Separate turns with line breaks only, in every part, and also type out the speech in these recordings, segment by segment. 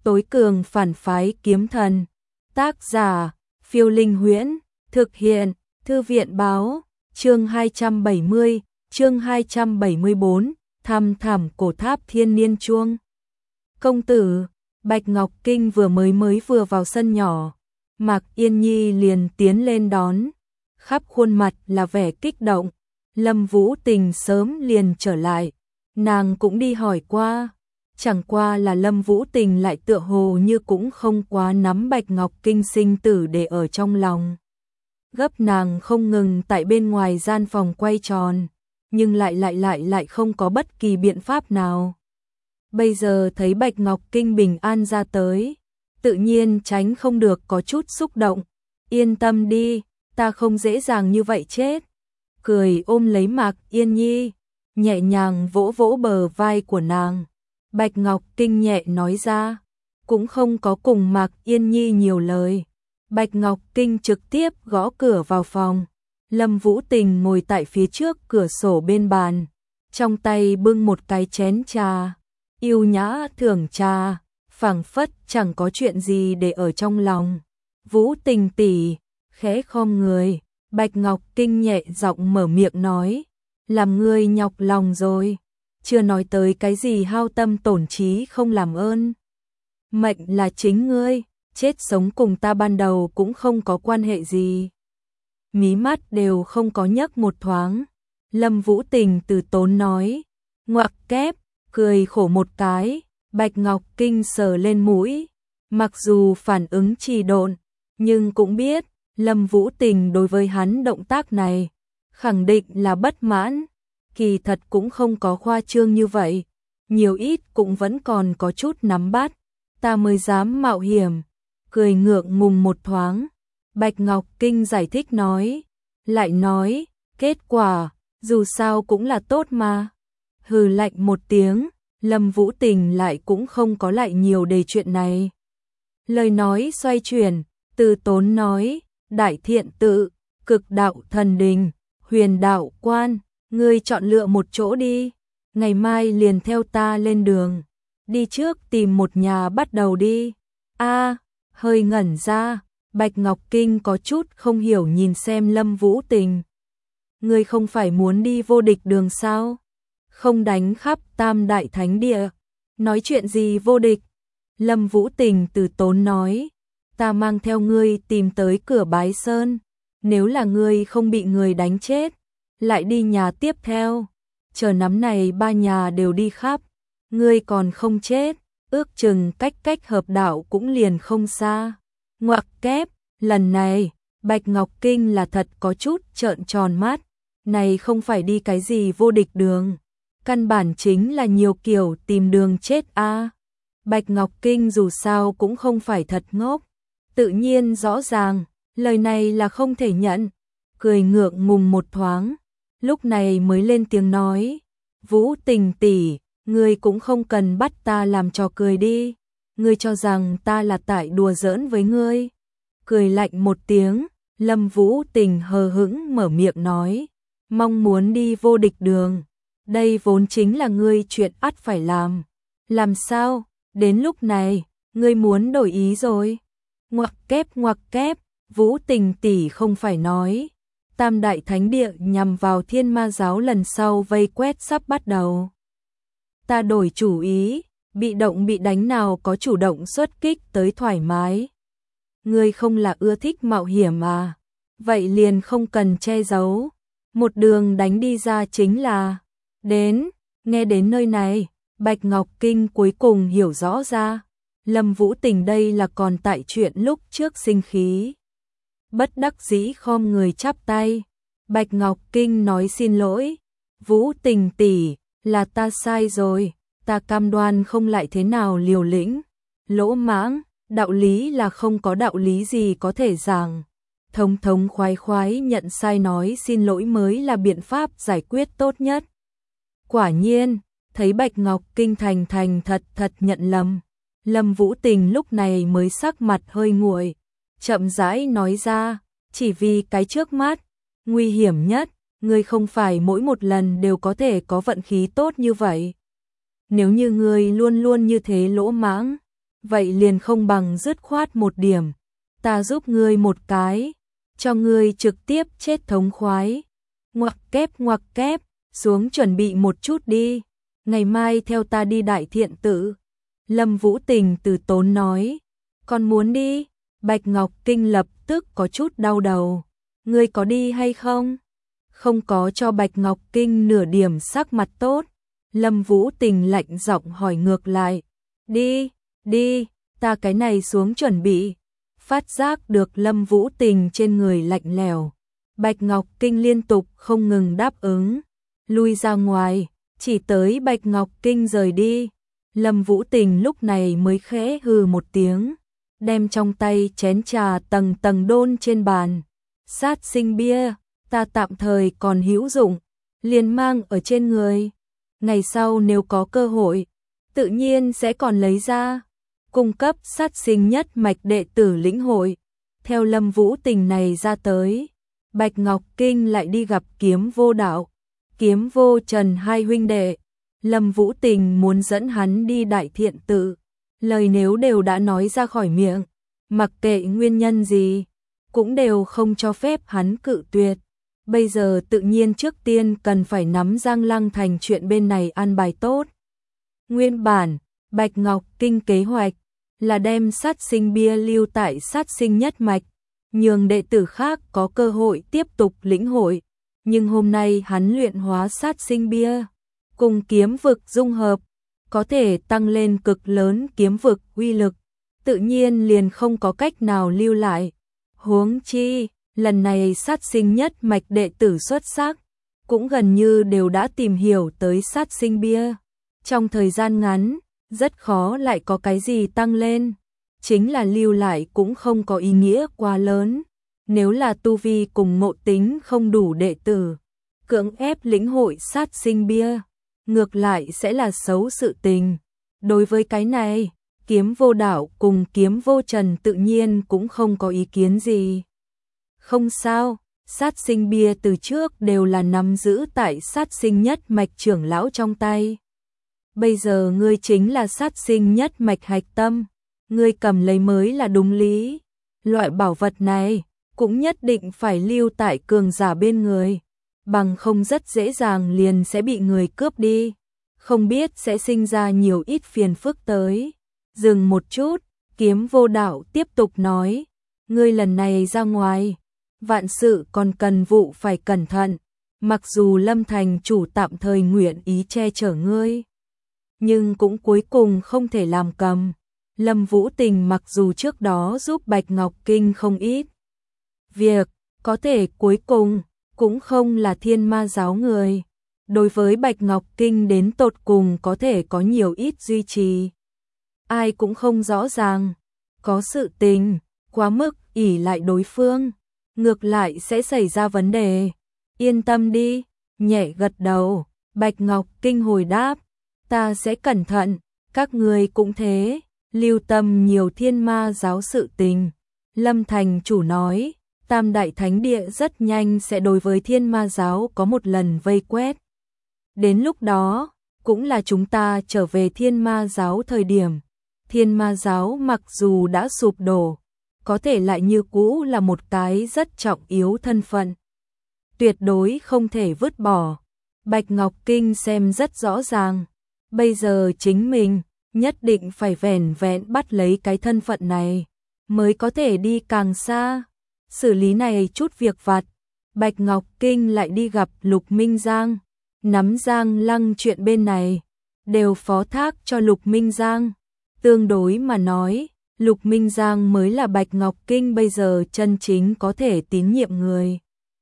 Tối cường phản phái kiếm thần. Tác giả, Phiêu Linh Huyễn. Thực hiện, Thư viện báo. Chương 270, chương 274, thăm thẳm cổ tháp thiên niên chuông. Công tử, Bạch Ngọc Kinh vừa vào sân nhỏ. Mạc Yên Nhi liền tiến lên đón. Khắp khuôn mặt là vẻ kích động. Lâm Vũ Tình sớm liền trở lại. Nàng cũng đi hỏi qua. Chẳng qua là Lâm Vũ Tình lại tựa hồ như cũng không quá nắm Bạch Ngọc Kinh sinh tử để ở trong lòng. Gấp nàng không ngừng tại bên ngoài gian phòng quay tròn, nhưng lại không có bất kỳ biện pháp nào. Bây giờ thấy Bạch Ngọc Kinh bình an ra tới, tự nhiên tránh không được có chút xúc động. Yên tâm đi, ta không dễ dàng như vậy chết. Cười ôm lấy Mạc Yên Nhi, nhẹ nhàng vỗ vỗ bờ vai của nàng. Bạch Ngọc Kinh nhẹ nói ra, cũng không có cùng Mạc Yên Nhi nhiều lời. Bạch Ngọc Kinh trực tiếp gõ cửa vào phòng. Lâm Vũ Tình ngồi tại phía trước cửa sổ bên bàn, trong tay bưng một cái chén trà, yêu nhã thưởng trà, phảng phất chẳng có chuyện gì để ở trong lòng. Vũ Tình tỷ, khẽ khom người, Bạch Ngọc Kinh nhẹ giọng mở miệng nói, làm ngươi nhọc lòng rồi, chưa nói tới cái gì hao tâm tổn trí không làm ơn. Mệnh là chính ngươi, chết sống cùng ta ban đầu cũng không có quan hệ gì. Mí mắt đều không có nhấc một thoáng. Lâm Vũ Tình từ tốn nói, ngoặc kép, cười khổ một cái. Bạch Ngọc Kinh sờ lên mũi, mặc dù phản ứng trì độn, nhưng cũng biết Lâm Vũ Tình đối với hắn động tác này khẳng định là bất mãn. Kỳ thật cũng không có khoa trương như vậy, nhiều ít cũng vẫn còn có chút nắm bắt, ta mới dám mạo hiểm. Cười ngượng ngùng một thoáng, Bạch Ngọc Kinh giải thích nói, lại nói, kết quả, dù sao cũng là tốt mà. Hừ lạnh một tiếng, Lâm Vũ Tình lại cũng không có lại nhiều đề chuyện này. Lời nói xoay chuyển, từ tốn nói, đại thiện tự, cực đạo thần đình, huyền đạo quan, ngươi chọn lựa một chỗ đi, ngày mai liền theo ta lên đường, đi trước tìm một nhà bắt đầu đi. A, hơi ngẩn ra, Bạch Ngọc Kinh có chút không hiểu nhìn xem Lâm Vũ Tình. Ngươi không phải muốn đi vô địch đường sao? Không đánh khắp Tam Đại Thánh Địa, nói chuyện gì vô địch? Lâm Vũ Tình từ tốn nói, ta mang theo ngươi tìm tới cửa Bái Sơn, nếu là ngươi không bị người đánh chết, lại đi nhà tiếp theo, chờ nắm này ba nhà đều đi khắp, ngươi còn không chết, ước chừng cách hợp đạo cũng liền không xa. Ngoặc kép, lần này, Bạch Ngọc Kinh là thật có chút trợn tròn mắt, này không phải đi cái gì vô địch đường, căn bản chính là nhiều kiểu tìm đường chết a. Bạch Ngọc Kinh dù sao cũng không phải thật ngốc, tự nhiên rõ ràng, lời này là không thể nhận, cười ngượng ngùng một thoáng, lúc này mới lên tiếng nói, Vũ Tình tỷ, ngươi cũng không cần bắt ta làm trò cười đi, ngươi cho rằng ta là tại đùa giỡn với ngươi. Cười lạnh một tiếng, Lâm Vũ Tình hờ hững mở miệng nói, mong muốn đi vô địch đường, đây vốn chính là ngươi chuyện ắt phải làm. Làm sao, đến lúc này, ngươi muốn đổi ý rồi? Ngoặc kép, Vũ Tình tỷ không phải nói, Tam Đại Thánh Địa nhằm vào Thiên Ma giáo lần sau vây quét sắp bắt đầu. Ta đổi chủ ý, bị động bị đánh nào có chủ động xuất kích tới thoải mái. Ngươi không là ưa thích mạo hiểm à? Vậy liền không cần che giấu, một đường đánh đi ra chính là. Đến, nghe đến nơi này, Bạch Ngọc Kinh cuối cùng hiểu rõ ra, Lâm Vũ Tình đây là còn tại chuyện lúc trước sinh khí. Bất đắc dĩ khom người chắp tay, Bạch Ngọc Kinh nói xin lỗi, Vũ Tình tỷ, là ta sai rồi, ta cam đoan không lại thế nào liều lĩnh, lỗ mãng, đạo lý là không có đạo lý gì có thể giảng. Thống khoái nhận sai nói xin lỗi mới là biện pháp giải quyết tốt nhất. Quả nhiên, thấy Bạch Ngọc Kinh thành thật nhận lầm, Lâm Vũ Tình lúc này mới sắc mặt hơi nguội, chậm rãi nói ra, chỉ vì cái trước mắt, nguy hiểm nhất, ngươi không phải mỗi một lần đều có thể có vận khí tốt như vậy. Nếu như ngươi luôn luôn như thế lỗ mãng, vậy liền không bằng dứt khoát một điểm, ta giúp ngươi một cái, cho ngươi trực tiếp chết thống khoái. Ngoặc kép, xuống chuẩn bị một chút đi, ngày mai theo ta đi Đại Thiện Tự. Lâm Vũ Tình từ tốn nói, con muốn đi? Bạch Ngọc Kinh lập tức có chút đau đầu, ngươi có đi hay không? Không có cho Bạch Ngọc Kinh nửa điểm sắc mặt tốt. Lâm Vũ Tình lạnh giọng hỏi ngược lại, đi, ta cái này xuống chuẩn bị. Phát giác được Lâm Vũ Tình trên người lạnh lẽo, Bạch Ngọc Kinh liên tục không ngừng đáp ứng, lui ra ngoài, chỉ tới Bạch Ngọc Kinh rời đi. Lâm Vũ Tình lúc này mới khẽ hừ một tiếng, đem trong tay chén trà tầng tầng đôn trên bàn. Sát sinh bia, ta tạm thời còn hữu dụng, liền mang ở trên người. Ngày sau nếu có cơ hội, tự nhiên sẽ còn lấy ra, cung cấp sát sinh nhất mạch đệ tử lĩnh hội. Theo Lâm Vũ Tình này ra tới, Bạch Ngọc Kinh lại đi gặp Kiếm Vô Đạo, Kiếm Vô Trần hai huynh đệ. Lâm Vũ Tình muốn dẫn hắn đi Đại Thiện Tự, lời nếu đều đã nói ra khỏi miệng, mặc kệ nguyên nhân gì, cũng đều không cho phép hắn cự tuyệt. Bây giờ tự nhiên trước tiên cần phải nắm Giang Lăng Thành chuyện bên này an bài tốt. Nguyên bản, Bạch Ngọc Kinh kế hoạch là đem sát sinh bia lưu tại sát sinh nhất mạch, nhường đệ tử khác có cơ hội tiếp tục lĩnh hội. Nhưng hôm nay hắn luyện hóa sát sinh bia, cùng kiếm vực dung hợp, có thể tăng lên cực lớn kiếm vực uy lực, tự nhiên liền không có cách nào lưu lại. Huống chi, lần này sát sinh nhất mạch đệ tử xuất sắc, cũng gần như đều đã tìm hiểu tới sát sinh bia. Trong thời gian ngắn, rất khó lại có cái gì tăng lên, chính là lưu lại cũng không có ý nghĩa quá lớn. Nếu là tu vi cùng ngộ tính không đủ đệ tử, cưỡng ép lĩnh hội sát sinh bia, ngược lại sẽ là xấu sự tình. Đối với cái này, Kiếm Vô Đạo cùng Kiếm Vô Trần tự nhiên cũng không có ý kiến gì. Không sao, sát sinh bia từ trước đều là nắm giữ tại sát sinh nhất mạch trưởng lão trong tay. Bây giờ ngươi chính là sát sinh nhất mạch hạch tâm, ngươi cầm lấy mới là đúng lý. Loại bảo vật này cũng nhất định phải lưu tại cường giả bên người, bằng không rất dễ dàng liền sẽ bị người cướp đi, không biết sẽ sinh ra nhiều ít phiền phức tới. Dừng một chút, Kiếm Vô Đạo tiếp tục nói, ngươi lần này ra ngoài, vạn sự còn cần vụ phải cẩn thận, mặc dù Lâm Thành chủ tạm thời nguyện ý che chở ngươi, nhưng cũng cuối cùng không thể làm cầm. Lâm Vũ Tình mặc dù trước đó giúp Bạch Ngọc Kinh không ít việc, có thể cuối cùng cũng không là Thiên Ma giáo người. Đối với Bạch Ngọc Kinh đến tột cùng có thể có nhiều ít duy trì, ai cũng không rõ ràng. Có sự tình quá mức ỷ lại đối phương, ngược lại sẽ xảy ra vấn đề. Yên tâm đi, nhẹ gật đầu, Bạch Ngọc Kinh hồi đáp, ta sẽ cẩn thận, các người cũng thế, lưu tâm nhiều Thiên Ma giáo sự tình. Lâm Thành chủ nói, Tam Đại Thánh Địa rất nhanh sẽ đối với Thiên Ma giáo có một lần vây quét. Đến lúc đó, cũng là chúng ta trở về Thiên Ma giáo thời điểm. Thiên Ma giáo mặc dù đã sụp đổ, có thể lại như cũ là một cái rất trọng yếu thân phận, tuyệt đối không thể vứt bỏ. Bạch Ngọc Kinh xem rất rõ ràng, bây giờ chính mình nhất định phải vẻn vẹn bắt lấy cái thân phận này, mới có thể đi càng xa. Xử lý này chút việc vặt, Bạch Ngọc Kinh lại đi gặp Lục Minh Giang, nắm Giang Lăng chuyện bên này, đều phó thác cho Lục Minh Giang. Tương đối mà nói, Lục Minh Giang mới là Bạch Ngọc Kinh bây giờ chân chính có thể tín nhiệm người.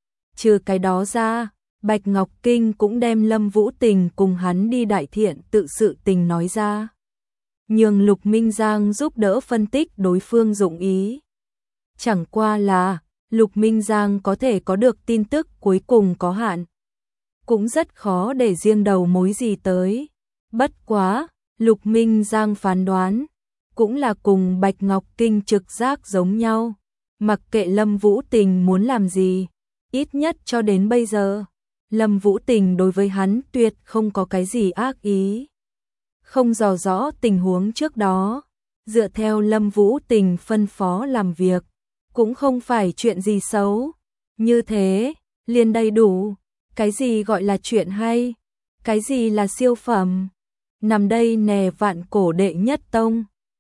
Trừ cái đó ra, Bạch Ngọc Kinh cũng đem Lâm Vũ Tình cùng hắn đi Đại Thiện Tự sự tình nói ra, nhường Lục Minh Giang giúp đỡ phân tích đối phương dụng ý. Chẳng qua là, Lục Minh Giang có thể có được tin tức cuối cùng có hạn, cũng rất khó để riêng đầu mối gì tới. Bất quá, Lục Minh Giang phán đoán, cũng là cùng Bạch Ngọc Kinh trực giác giống nhau, mặc kệ Lâm Vũ Tình muốn làm gì, ít nhất cho đến bây giờ, Lâm Vũ Tình đối với hắn tuyệt không có cái gì ác ý. Không dò rõ tình huống trước đó, dựa theo Lâm Vũ Tình phân phó làm việc, cũng không phải chuyện gì xấu. Như thế, liền đầy đủ. Cái gì gọi là chuyện hay? Cái gì là siêu phẩm? Nằm đây nè vạn cổ đệ nhất tông.